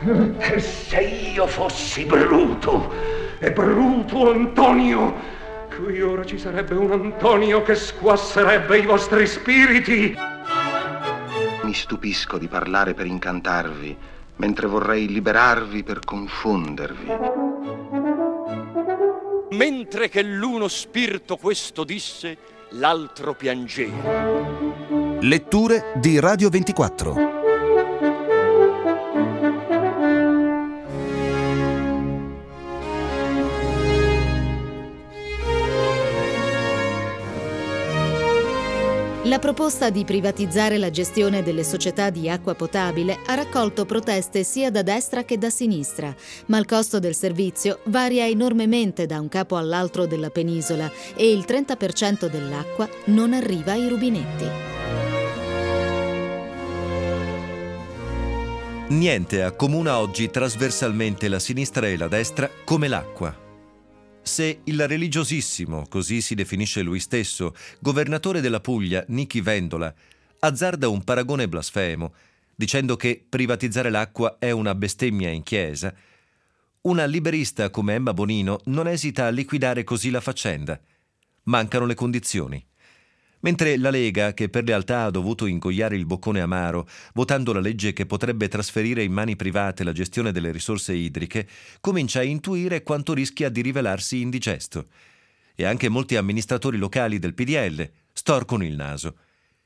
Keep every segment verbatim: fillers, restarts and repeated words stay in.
E se io fossi Bruto, e Bruto Antonio, qui ora ci sarebbe un Antonio che squasserebbe i vostri spiriti. Mi stupisco di parlare per incantarvi, mentre vorrei liberarvi per confondervi. Mentre che l'uno spirito questo disse, l'altro piangeva. Letture di Radio ventiquattro. La proposta di privatizzare la gestione delle società di acqua potabile ha raccolto proteste sia da destra che da sinistra, ma il costo del servizio varia enormemente da un capo all'altro della penisola e il trenta per cento dell'acqua non arriva ai rubinetti. Niente accomuna oggi trasversalmente la sinistra e la destra come l'acqua. Se il religiosissimo, così si definisce lui stesso, governatore della Puglia, Nichi Vendola, azzarda un paragone blasfemo, dicendo che privatizzare l'acqua è una bestemmia in chiesa, una liberista come Emma Bonino non esita a liquidare così la faccenda. Mancano le condizioni. Mentre la Lega, che per lealtà ha dovuto ingoiare il boccone amaro, votando la legge che potrebbe trasferire in mani private la gestione delle risorse idriche, comincia a intuire quanto rischia di rivelarsi indigesto. E anche molti amministratori locali del P D L storcono il naso.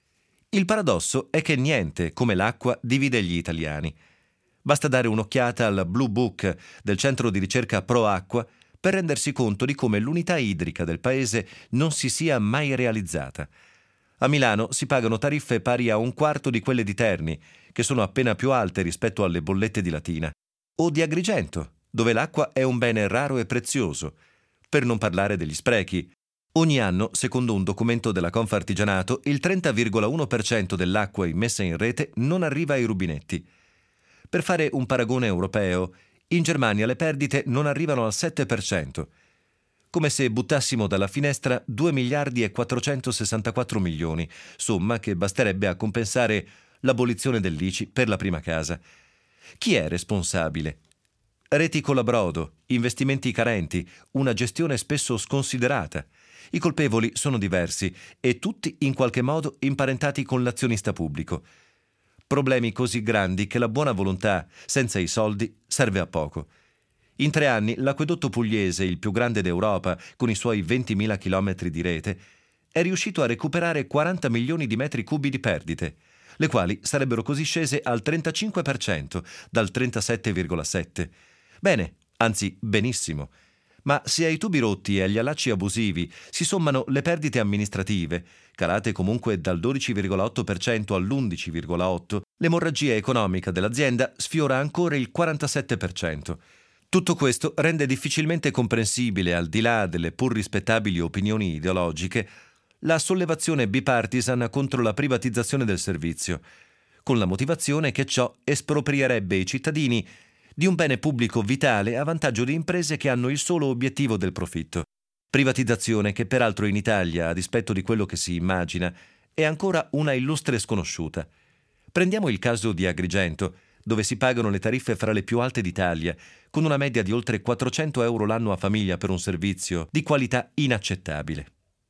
Il paradosso è che niente, come l'acqua, divide gli italiani. Basta dare un'occhiata al Blue Book del centro di ricerca Pro Acqua per rendersi conto di come l'unità idrica del paese non si sia mai realizzata. A Milano si pagano tariffe pari a un quarto di quelle di Terni, che sono appena più alte rispetto alle bollette di Latina, o di Agrigento, dove l'acqua è un bene raro e prezioso, per non parlare degli sprechi. Ogni anno, secondo un documento della Confartigianato, il trenta virgola uno per cento dell'acqua immessa in rete non arriva ai rubinetti. Per fare un paragone europeo, in Germania le perdite non arrivano al sette per cento, come se buttassimo dalla finestra due miliardi e quattrocentosessantaquattro milioni, somma che basterebbe a compensare l'abolizione dell'I C I per la prima casa. Chi è responsabile? Reti colabrodo, investimenti carenti, una gestione spesso sconsiderata. I colpevoli sono diversi e tutti in qualche modo imparentati con l'azionista pubblico. Problemi così grandi che la buona volontà, senza i soldi, serve a poco. In tre anni l'acquedotto pugliese, il più grande d'Europa, con i suoi ventimila chilometri di rete, è riuscito a recuperare quaranta milioni di metri cubi di perdite, le quali sarebbero così scese al trentacinque per cento, dal trentasette virgola sette per cento. Bene, anzi benissimo. Ma se ai tubi rotti e agli allacci abusivi si sommano le perdite amministrative, calate comunque dal dodici virgola otto per cento all'undici virgola otto per cento, l'emorragia economica dell'azienda sfiora ancora il quarantasette per cento. Tutto questo rende difficilmente comprensibile, al di là delle pur rispettabili opinioni ideologiche, la sollevazione bipartisan contro la privatizzazione del servizio, con la motivazione che ciò esproprierebbe i cittadini di un bene pubblico vitale a vantaggio di imprese che hanno il solo obiettivo del profitto. Privatizzazione che peraltro in Italia, a dispetto di quello che si immagina, è ancora una illustre sconosciuta. Prendiamo il caso di Agrigento, dove si pagano le tariffe fra le più alte d'Italia, con una media di oltre quattrocento euro l'anno a famiglia per un servizio di qualità inaccettabile.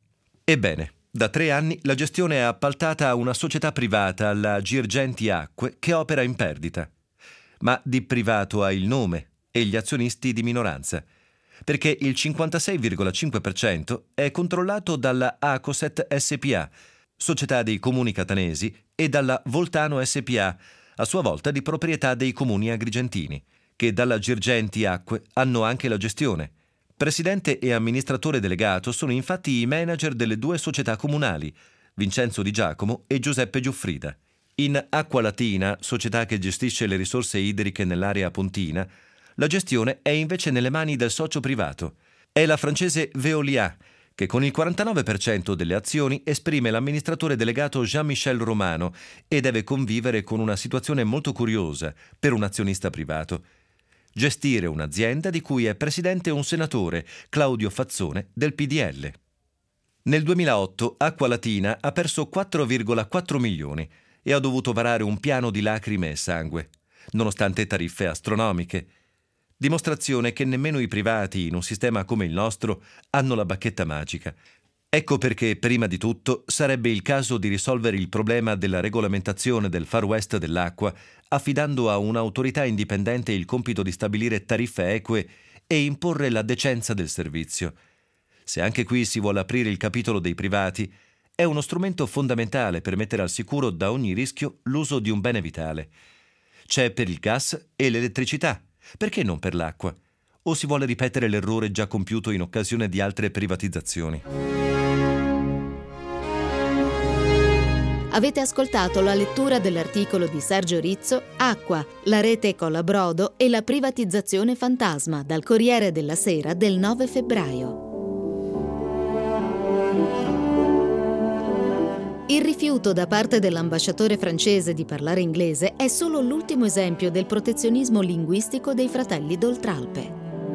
Ebbene, da tre anni la gestione è appaltata a una società privata, la Girgenti Acque, che opera in perdita. Ma di privato ha il nome e gli azionisti di minoranza, perché il cinquantasei virgola cinque per cento è controllato dalla Acoset S P A, società dei comuni catanesi, e dalla Voltano S P A, a sua volta di proprietà dei comuni agrigentini, che dalla Girgenti Acque hanno anche la gestione. Presidente e amministratore delegato sono infatti i manager delle due società comunali, Vincenzo Di Giacomo e Giuseppe Giuffrida. In Acqua Latina, società che gestisce le risorse idriche nell'area pontina, la gestione è invece nelle mani del socio privato. È la francese Veolia, che con il quarantanove per cento delle azioni esprime l'amministratore delegato Jean-Michel Romano e deve convivere con una situazione molto curiosa per un azionista privato: gestire un'azienda di cui è presidente un senatore, Claudio Fazzone, del P D L. Nel duemilaotto Acqua Latina ha perso quattro virgola quattro milioni e ha dovuto varare un piano di lacrime e sangue. nonostante tariffe astronomiche. Dimostrazione che nemmeno i privati, in un sistema come il nostro, hanno la bacchetta magica. Ecco perché, prima di tutto, sarebbe il caso di risolvere il problema della regolamentazione del Far West dell'acqua, affidando a un'autorità indipendente il compito di stabilire tariffe eque e imporre la decenza del servizio. Se anche qui si vuole aprire il capitolo dei privati, è uno strumento fondamentale per mettere al sicuro da ogni rischio l'uso di un bene vitale. C'è per il gas e l'elettricità, perché non per l'acqua? O si vuole ripetere l'errore già compiuto in occasione di altre privatizzazioni? Avete ascoltato la lettura dell'articolo di Sergio Rizzo Acqua, la rete Colabrodo e la privatizzazione fantasma dal Corriere della Sera del nove febbraio. Il rifiuto da parte dell'ambasciatore francese di parlare inglese è solo l'ultimo esempio del protezionismo linguistico dei fratelli d'Oltralpe.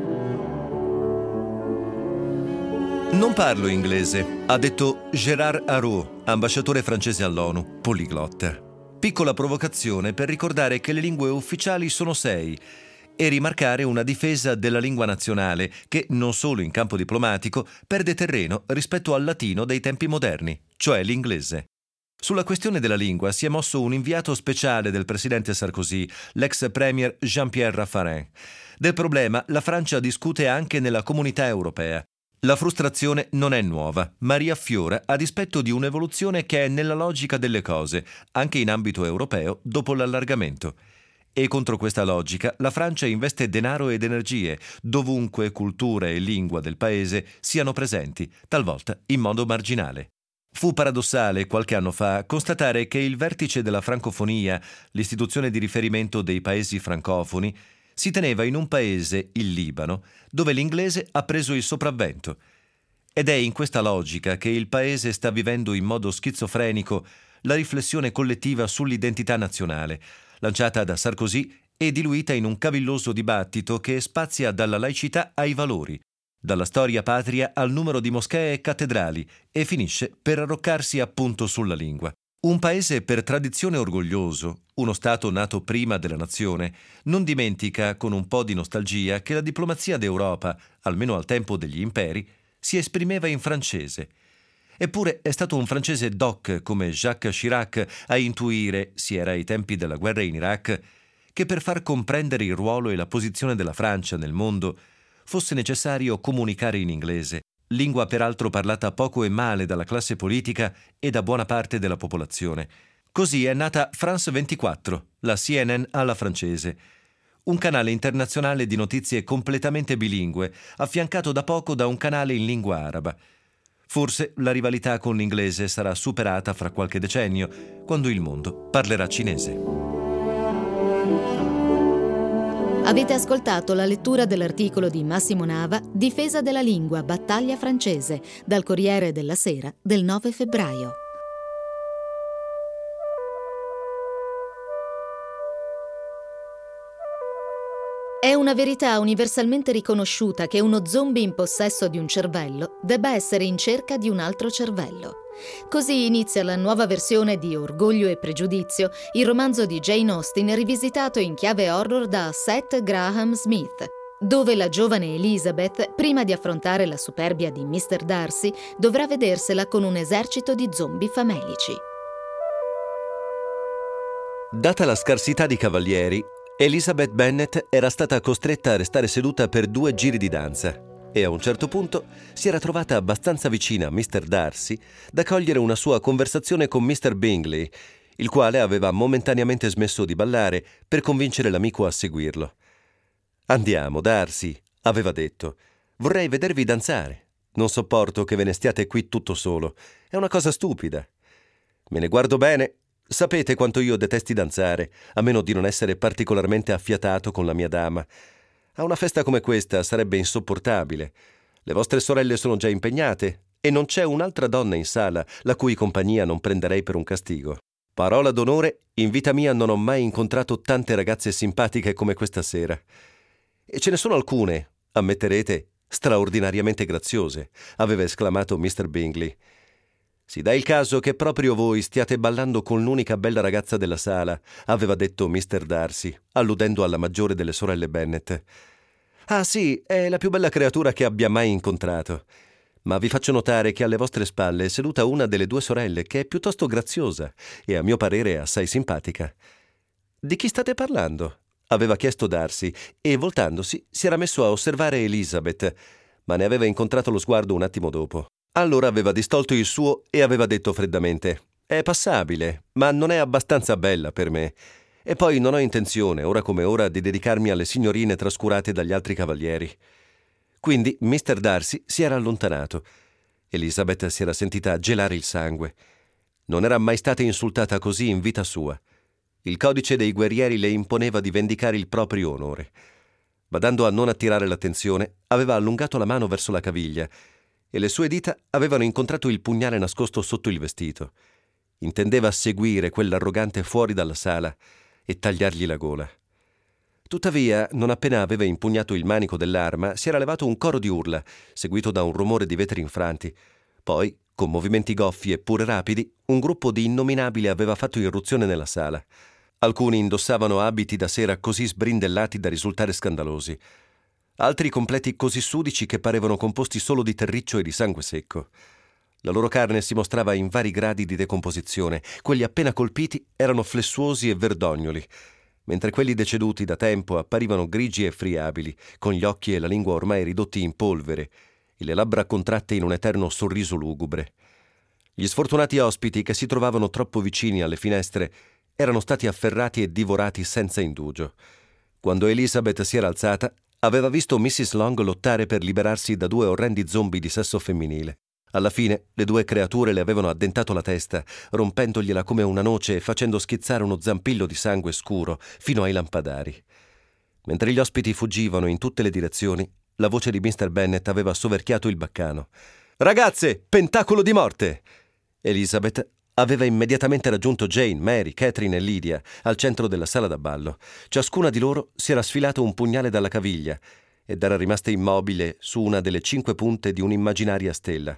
Non parlo inglese, ha detto Gérard Araud, ambasciatore francese all'ONU, poliglotta. Piccola provocazione per ricordare che le lingue ufficiali sono sei e rimarcare una difesa della lingua nazionale che, non solo in campo diplomatico, perde terreno rispetto al latino dei tempi moderni, cioè l'inglese. Sulla questione della lingua si è mosso un inviato speciale del presidente Sarkozy, l'ex premier Jean-Pierre Raffarin. Del problema la Francia discute anche nella comunità europea. La frustrazione non è nuova, ma riaffiora a dispetto di un'evoluzione che è nella logica delle cose, anche in ambito europeo, dopo l'allargamento. E contro questa logica la Francia investe denaro ed energie, dovunque cultura e lingua del paese siano presenti, talvolta in modo marginale. Fu paradossale qualche anno fa constatare che il vertice della francofonia, l'istituzione di riferimento dei paesi francofoni, si teneva in un paese, il Libano, dove l'inglese ha preso il sopravvento. Ed è in questa logica che il paese sta vivendo in modo schizofrenico la riflessione collettiva sull'identità nazionale, lanciata da Sarkozy e diluita in un cavilloso dibattito che spazia dalla laicità ai valori, dalla storia patria al numero di moschee e cattedrali e finisce per arroccarsi appunto sulla lingua. Un paese per tradizione orgoglioso, uno Stato nato prima della nazione, non dimentica con un po' di nostalgia che la diplomazia d'Europa, almeno al tempo degli imperi, si esprimeva in francese. Eppure è stato un francese doc come Jacques Chirac a intuire, si era ai tempi della guerra in Iraq, che per far comprendere il ruolo e la posizione della Francia nel mondo fosse necessario comunicare in inglese, lingua peraltro parlata poco e male dalla classe politica e da buona parte della popolazione. Così è nata France ventiquattro, la C N N alla francese, un canale internazionale di notizie completamente bilingue, affiancato da poco da un canale in lingua araba. Forse la rivalità con l'inglese sarà superata fra qualche decennio, quando il mondo parlerà cinese. Avete ascoltato la lettura dell'articolo di Massimo Nava Difesa della lingua, battaglia francese, dal Corriere della Sera del nove febbraio. È una verità universalmente riconosciuta che uno zombie in possesso di un cervello debba essere in cerca di un altro cervello. Così inizia la nuova versione di Orgoglio e Pregiudizio, il romanzo di Jane Austen rivisitato in chiave horror da Seth Graham Smith, dove la giovane Elizabeth, prima di affrontare la superbia di mister Darcy, dovrà vedersela con un esercito di zombie famelici. Data la scarsità di cavalieri, Elizabeth Bennet era stata costretta a restare seduta per due giri di danza e a un certo punto si era trovata abbastanza vicina a mister Darcy da cogliere una sua conversazione con mister Bingley, il quale aveva momentaneamente smesso di ballare per convincere l'amico a seguirlo. «Andiamo, Darcy», aveva detto. «Vorrei vedervi danzare. Non sopporto che ve ne stiate qui tutto solo. È una cosa stupida. Me ne guardo bene. Sapete quanto io detesti danzare, a meno di non essere particolarmente affiatato con la mia dama. A una festa come questa sarebbe insopportabile. Le vostre sorelle sono già impegnate e non c'è un'altra donna in sala la cui compagnia non prenderei per un castigo. Parola d'onore, in vita mia non ho mai incontrato tante ragazze simpatiche come questa sera. E ce ne sono alcune, ammetterete, straordinariamente graziose», aveva esclamato mister Bingley. «Si dà il caso che proprio voi stiate ballando con l'unica bella ragazza della sala», aveva detto mister Darcy, alludendo alla maggiore delle sorelle Bennet. «Ah sì, è la più bella creatura che abbia mai incontrato. Ma vi faccio notare che alle vostre spalle è seduta una delle due sorelle, che è piuttosto graziosa e a mio parere assai simpatica». «Di chi state parlando?» aveva chiesto Darcy, e voltandosi si era messo a osservare Elizabeth, ma ne aveva incontrato lo sguardo un attimo dopo. Allora aveva distolto il suo e aveva detto freddamente: «È passabile, ma non è abbastanza bella per me. E poi non ho intenzione, ora come ora, di dedicarmi alle signorine trascurate dagli altri cavalieri». Quindi mister Darcy si era allontanato. Elizabeth si era sentita gelare il sangue. Non era mai stata insultata così in vita sua. Il codice dei guerrieri le imponeva di vendicare il proprio onore. Badando a non attirare l'attenzione, aveva allungato la mano verso la caviglia e le sue dita avevano incontrato il pugnale nascosto sotto il vestito. Intendeva seguire quell'arrogante fuori dalla sala e tagliargli la gola. Tuttavia, non appena aveva impugnato il manico dell'arma, si era levato un coro di urla, seguito da un rumore di vetri infranti. Poi, con movimenti goffi e pure rapidi, un gruppo di innominabili aveva fatto irruzione nella sala. Alcuni indossavano abiti da sera così sbrindellati da risultare scandalosi. Altri completi così sudici che parevano composti solo di terriccio e di sangue secco. La loro carne si mostrava in vari gradi di decomposizione. Quelli appena colpiti erano flessuosi e verdognoli, mentre quelli deceduti da tempo apparivano grigi e friabili, con gli occhi e la lingua ormai ridotti in polvere e le labbra contratte in un eterno sorriso lugubre. Gli sfortunati ospiti che si trovavano troppo vicini alle finestre erano stati afferrati e divorati senza indugio. Quando Elizabeth si era alzata, aveva visto missis Long lottare per liberarsi da due orrendi zombie di sesso femminile. Alla fine, le due creature le avevano addentato la testa, rompendogliela come una noce e facendo schizzare uno zampillo di sangue scuro fino ai lampadari. Mentre gli ospiti fuggivano in tutte le direzioni, la voce di mister Bennet aveva soverchiato il baccano. «Ragazze, pentacolo di morte!» Elizabeth aveva immediatamente raggiunto Jane, Mary, Catherine e Lydia al centro della sala da ballo. Ciascuna di loro si era sfilato un pugnale dalla caviglia ed era rimasta immobile su una delle cinque punte di un'immaginaria stella.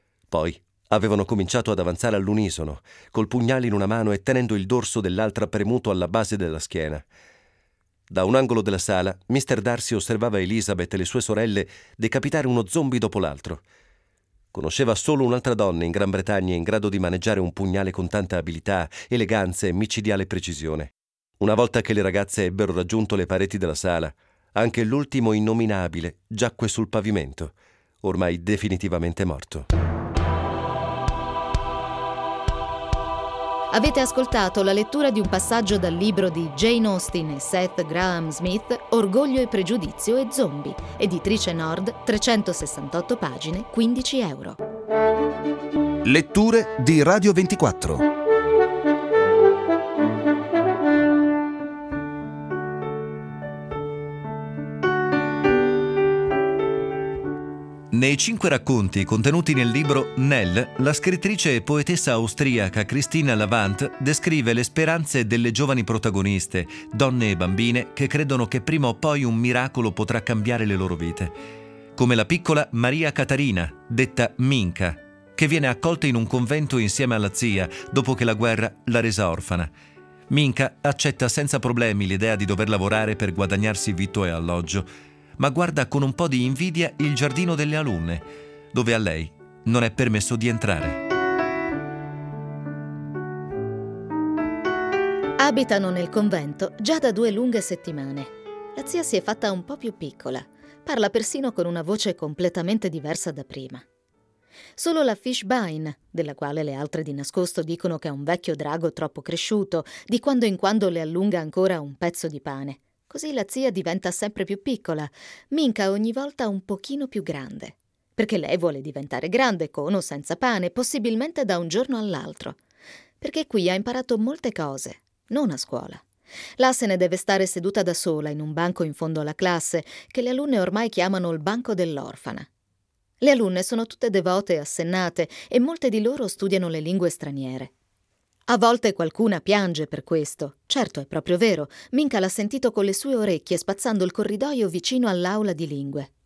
Poi avevano cominciato ad avanzare all'unisono, col pugnale in una mano e tenendo il dorso dell'altra premuto alla base della schiena. Da un angolo della sala, mister Darcy osservava Elizabeth e le sue sorelle decapitare uno zombie dopo l'altro. Conosceva solo un'altra donna in Gran Bretagna in grado di maneggiare un pugnale con tanta abilità, eleganza e micidiale precisione. Una volta che le ragazze ebbero raggiunto le pareti della sala, anche l'ultimo innominabile giacque sul pavimento, ormai definitivamente morto. Avete ascoltato la lettura di un passaggio dal libro di Jane Austen e Seth Graham Smith, Orgoglio e pregiudizio e zombie, editrice Nord, trecentosessantotto pagine, quindici euro. Letture di Radio ventiquattro. Nei cinque racconti contenuti nel libro Nell, la scrittrice e poetessa austriaca Christine Lavant descrive le speranze delle giovani protagoniste, donne e bambine che credono che prima o poi un miracolo potrà cambiare le loro vite. Come la piccola Maria Catarina, detta Minka, che viene accolta in un convento insieme alla zia dopo che la guerra l'ha resa orfana. Minka accetta senza problemi l'idea di dover lavorare per guadagnarsi vitto e alloggio, ma guarda con un po' di invidia il giardino delle alunne, dove a lei non è permesso di entrare. Abitano nel convento già da due lunghe settimane. La zia si è fatta un po' più piccola, parla persino con una voce completamente diversa da prima. Solo la Fishbine, della quale le altre di nascosto dicono che è un vecchio drago troppo cresciuto, di quando in quando le allunga ancora un pezzo di pane. Così la zia diventa sempre più piccola, Minka ogni volta un pochino più grande, perché lei vuole diventare grande con o senza pane, possibilmente da un giorno all'altro, perché qui ha imparato molte cose, non a scuola. Là se ne deve stare seduta da sola in un banco in fondo alla classe, che le alunne ormai chiamano il banco dell'orfana. Le alunne sono tutte devote e assennate e molte di loro studiano le lingue straniere. A volte qualcuna piange per questo. Certo, è proprio vero. Minka l'ha sentito con le sue orecchie spazzando il corridoio vicino all'aula di lingue.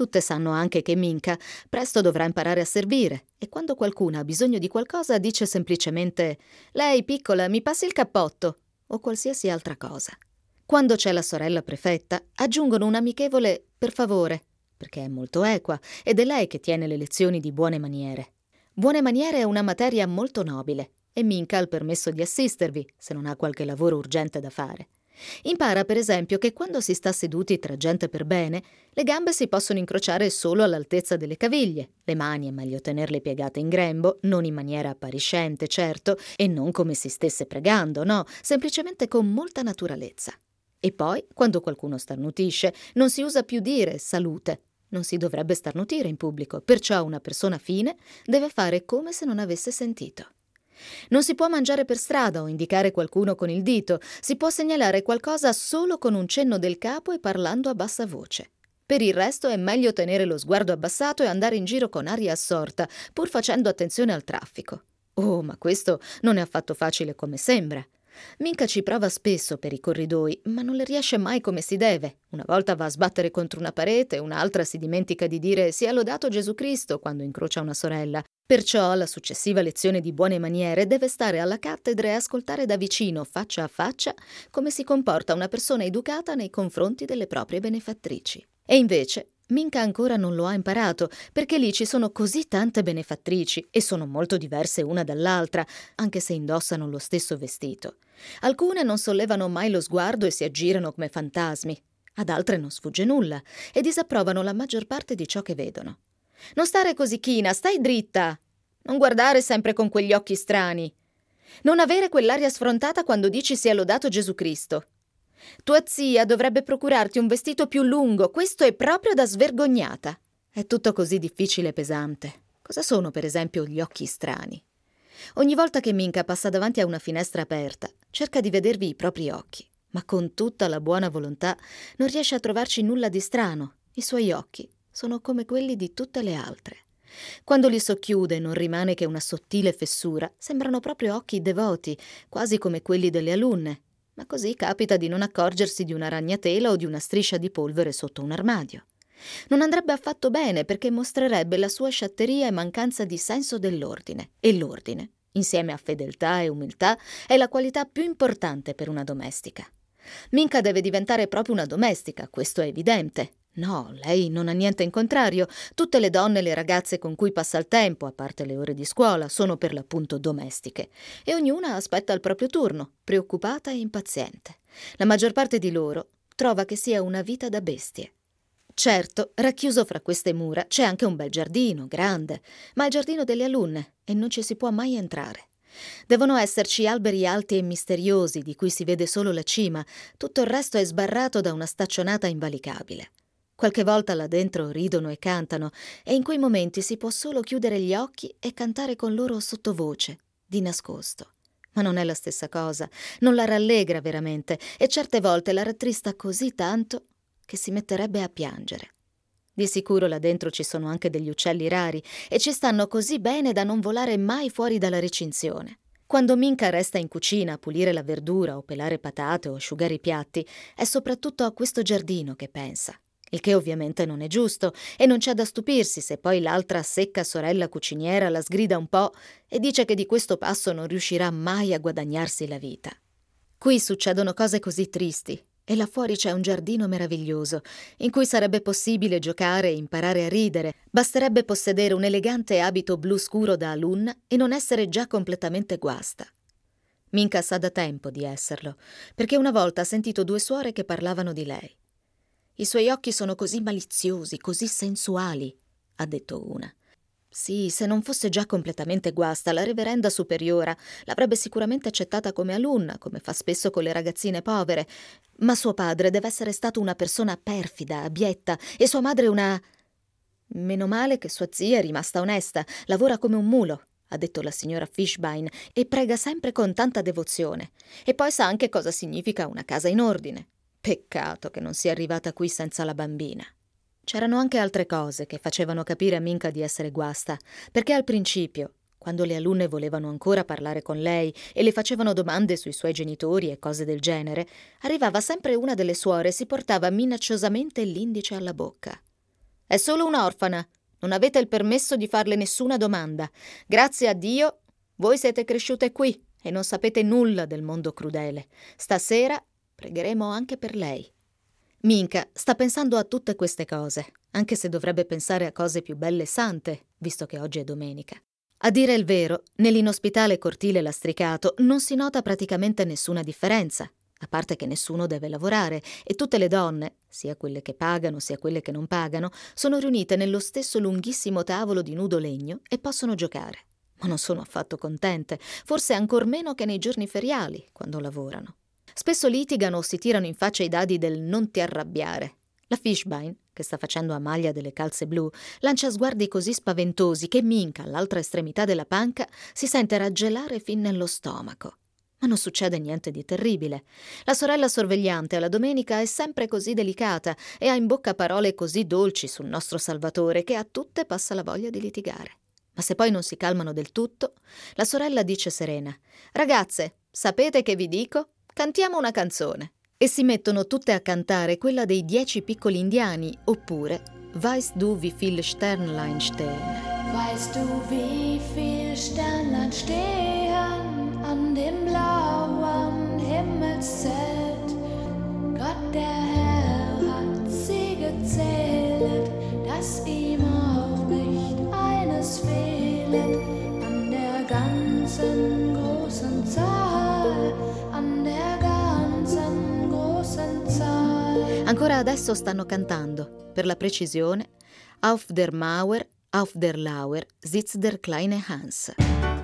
Tutte sanno anche che Minka presto dovrà imparare a servire e quando qualcuno ha bisogno di qualcosa dice semplicemente «Lei, piccola, mi passi il cappotto» o qualsiasi altra cosa. Quando c'è la sorella prefetta, aggiungono un amichevole «per favore», perché è molto equa ed è lei che tiene le lezioni di buone maniere. Buone maniere è una materia molto nobile e Minka ha il permesso di assistervi se non ha qualche lavoro urgente da fare. Impara per esempio che quando si sta seduti tra gente per bene, le gambe si possono incrociare solo all'altezza delle caviglie, le mani è meglio tenerle piegate in grembo, non in maniera appariscente, certo, e non come si stesse pregando, no, semplicemente con molta naturalezza. E poi, quando qualcuno starnutisce, non si usa più dire salute. Non si dovrebbe starnutire in pubblico, perciò una persona fine deve fare come se non avesse sentito. Non si può mangiare per strada o indicare qualcuno con il dito, si può segnalare qualcosa solo con un cenno del capo e parlando a bassa voce. Per il resto è meglio tenere lo sguardo abbassato e andare in giro con aria assorta, pur facendo attenzione al traffico. Oh, ma questo non è affatto facile come sembra. Minka ci prova spesso per i corridoi, ma non le riesce mai come si deve. Una volta va a sbattere contro una parete, un'altra si dimentica di dire «Sia lodato Gesù Cristo» quando incrocia una sorella. Perciò alla successiva lezione di buone maniere deve stare alla cattedra e ascoltare da vicino, faccia a faccia, come si comporta una persona educata nei confronti delle proprie benefattrici. E invece Minka ancora non lo ha imparato, perché lì ci sono così tante benefattrici e sono molto diverse una dall'altra, anche se indossano lo stesso vestito. Alcune non sollevano mai lo sguardo e si aggirano come fantasmi, ad altre non sfugge nulla e disapprovano la maggior parte di ciò che vedono. «Non stare così china, stai dritta! Non guardare sempre con quegli occhi strani! Non avere quell'aria sfrontata quando dici sia lodato Gesù Cristo! Tua zia dovrebbe procurarti un vestito più lungo, questo è proprio da svergognata!» È tutto così difficile e pesante. Cosa sono, per esempio, gli occhi strani? Ogni volta che Minka passa davanti a una finestra aperta, cerca di vedervi i propri occhi, ma con tutta la buona volontà non riesce a trovarci nulla di strano. I suoi occhi sono come quelli di tutte le altre. Quando li socchiude non rimane che una sottile fessura, sembrano proprio occhi devoti, quasi come quelli delle alunne, ma così capita di non accorgersi di una ragnatela o di una striscia di polvere sotto un armadio. Non andrebbe affatto bene perché mostrerebbe la sua sciatteria e mancanza di senso dell'ordine. E l'ordine, insieme a fedeltà e umiltà, è la qualità più importante per una domestica. Minka deve diventare proprio una domestica, questo è evidente. No, lei non ha niente in contrario. Tutte le donne e le ragazze con cui passa il tempo, a parte le ore di scuola, sono per l'appunto domestiche. E ognuna aspetta il proprio turno, preoccupata e impaziente. La maggior parte di loro trova che sia una vita da bestie. Certo, racchiuso fra queste mura c'è anche un bel giardino, grande, ma è il giardino delle alunne e non ci si può mai entrare. Devono esserci alberi alti e misteriosi di cui si vede solo la cima, tutto il resto è sbarrato da una staccionata invalicabile. Qualche volta là dentro ridono e cantano e in quei momenti si può solo chiudere gli occhi e cantare con loro sottovoce, di nascosto. Ma non è la stessa cosa, non la rallegra veramente e certe volte la rattrista così tanto che si metterebbe a piangere. Di sicuro là dentro ci sono anche degli uccelli rari e ci stanno così bene da non volare mai fuori dalla recinzione. Quando Minka resta in cucina a pulire la verdura o pelare patate o asciugare i piatti, è soprattutto a questo giardino che pensa. Il che ovviamente non è giusto e non c'è da stupirsi se poi l'altra secca sorella cuciniera la sgrida un po' e dice che di questo passo non riuscirà mai a guadagnarsi la vita. Qui succedono cose così tristi e là fuori c'è un giardino meraviglioso in cui sarebbe possibile giocare e imparare a ridere. Basterebbe possedere un elegante abito blu scuro da alunna e non essere già completamente guasta. Minka sa da tempo di esserlo, perché una volta ha sentito due suore che parlavano di lei. «I suoi occhi sono così maliziosi, così sensuali», ha detto una. Sì, se non fosse già completamente guasta, la reverenda superiora l'avrebbe sicuramente accettata come alunna, come fa spesso con le ragazzine povere, ma suo padre deve essere stato una persona perfida, abietta, e sua madre una... Meno male che sua zia è rimasta onesta, lavora come un mulo, ha detto la signora Fishbein, e prega sempre con tanta devozione. E poi sa anche cosa significa una casa in ordine. Peccato che non sia arrivata qui senza la bambina. C'erano anche altre cose che facevano capire a Minka di essere guasta, perché al principio, quando le alunne volevano ancora parlare con lei e le facevano domande sui suoi genitori e cose del genere, arrivava sempre una delle suore e si portava minacciosamente l'indice alla bocca. È solo un'orfana. Non avete il permesso di farle nessuna domanda. Grazie a Dio, voi siete cresciute qui e non sapete nulla del mondo crudele. Stasera pregheremo anche per lei. Minka sta pensando a tutte queste cose, anche se dovrebbe pensare a cose più belle e sante, visto che oggi è domenica. A dire il vero, nell'inospitale cortile lastricato non si nota praticamente nessuna differenza, a parte che nessuno deve lavorare e tutte le donne, sia quelle che pagano sia quelle che non pagano, sono riunite nello stesso lunghissimo tavolo di nudo legno e possono giocare. Ma non sono affatto contente, forse ancor meno che nei giorni feriali, quando lavorano. Spesso litigano o si tirano in faccia i dadi del non ti arrabbiare. La Fishbein, che sta facendo a maglia delle calze blu, lancia sguardi così spaventosi che Minka, all'altra estremità della panca, si sente raggelare fin nello stomaco. Ma non succede niente di terribile. La sorella sorvegliante alla domenica è sempre così delicata e ha in bocca parole così dolci sul nostro Salvatore che a tutte passa la voglia di litigare. Ma se poi non si calmano del tutto, la sorella dice serena: «Ragazze, sapete che vi dico? Cantiamo una canzone». E si mettono tutte a cantare quella dei dieci piccoli indiani, oppure Weißt du wie viele Sternlein stehen? Weißt du wie viel Sternlein stehen an dem blauen Himmelszelt? Gott der Herr hat sie gezählet, dass ihm auch nicht eines fehlet. An der ganzen großen Zahl, an der ganzen großen Zahl. Ancora adesso stanno cantando, per la precisione, Auf der Mauer, auf der Lauer sitzt der kleine Hans.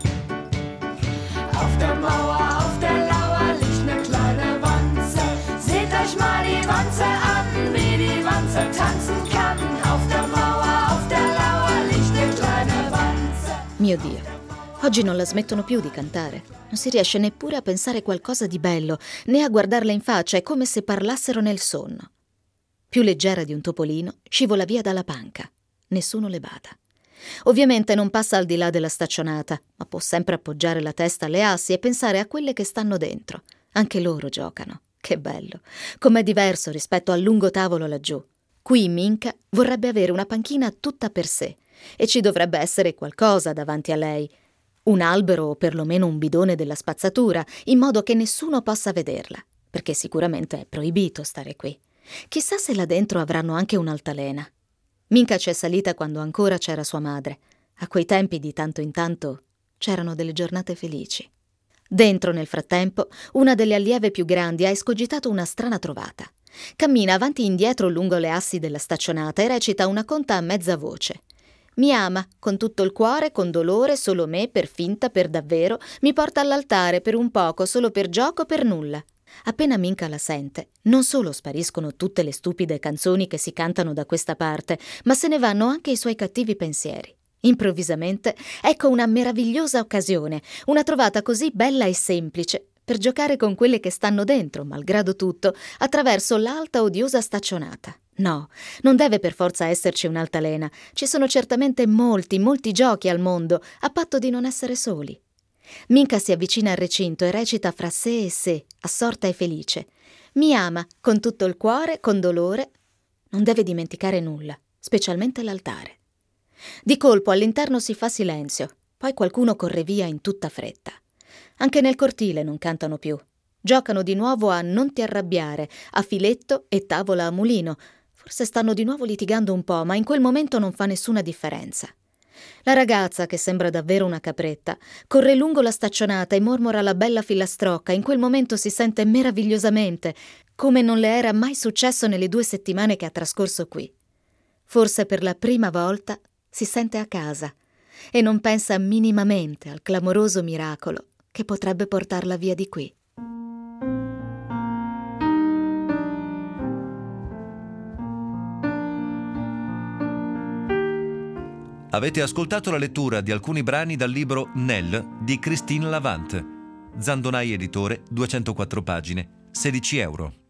Auf der Mauer, auf der Lauer liegt ne kleine Wanze. Seht euch mal die Wanze an, wie die Wanze tanzen kann. Auf der Mauer, auf der Lauer liegt ne kleine Wanze. Mio Dio, oggi non la smettono più di cantare. Non si riesce neppure a pensare qualcosa di bello, né a guardarla in faccia, è come se parlassero nel sonno. Più leggera di un topolino, scivola via dalla panca. Nessuno le bada. Ovviamente non passa al di là della staccionata, ma può sempre appoggiare la testa alle assi e pensare a quelle che stanno dentro. Anche loro giocano. Che bello! Com'è diverso rispetto al lungo tavolo laggiù. Qui Minka vorrebbe avere una panchina tutta per sé e ci dovrebbe essere qualcosa davanti a lei. Un albero o perlomeno un bidone della spazzatura, in modo che nessuno possa vederla, perché sicuramente è proibito stare qui. Chissà se là dentro avranno anche un'altalena. Minka c'è salita quando ancora c'era sua madre. A quei tempi di tanto in tanto c'erano delle giornate felici. Dentro, nel frattempo, una delle allieve più grandi ha escogitato una strana trovata. Cammina avanti e indietro lungo le assi della staccionata e recita una conta a mezza voce. Mi ama, con tutto il cuore, con dolore, solo me, per finta, per davvero, mi porta all'altare per un poco, solo per gioco, per nulla. Appena Minka la sente, non solo spariscono tutte le stupide canzoni che si cantano da questa parte, ma se ne vanno anche i suoi cattivi pensieri. Improvvisamente, ecco una meravigliosa occasione, una trovata così bella e semplice, per giocare con quelle che stanno dentro, malgrado tutto, attraverso l'alta odiosa staccionata. No, non deve per forza esserci un'altalena. Ci sono certamente molti, molti giochi al mondo, a patto di non essere soli. Minka si avvicina al recinto e recita fra sé e sé, assorta e felice. Mi ama, con tutto il cuore, con dolore. Non deve dimenticare nulla, specialmente l'altare. Di colpo all'interno si fa silenzio, poi qualcuno corre via in tutta fretta. Anche nel cortile non cantano più. Giocano di nuovo a non ti arrabbiare, a filetto e tavola a mulino. Forse stanno di nuovo litigando un po', ma in quel momento non fa nessuna differenza. La ragazza, che sembra davvero una capretta, corre lungo la staccionata e mormora la bella filastrocca. In quel momento si sente meravigliosamente, come non le era mai successo nelle due settimane che ha trascorso qui. Forse per la prima volta si sente a casa e non pensa minimamente al clamoroso miracolo che potrebbe portarla via di qui. Avete ascoltato la lettura di alcuni brani dal libro Nell di Christine Lavant. Zandonai Editore, duecentoquattro pagine, sedici euro.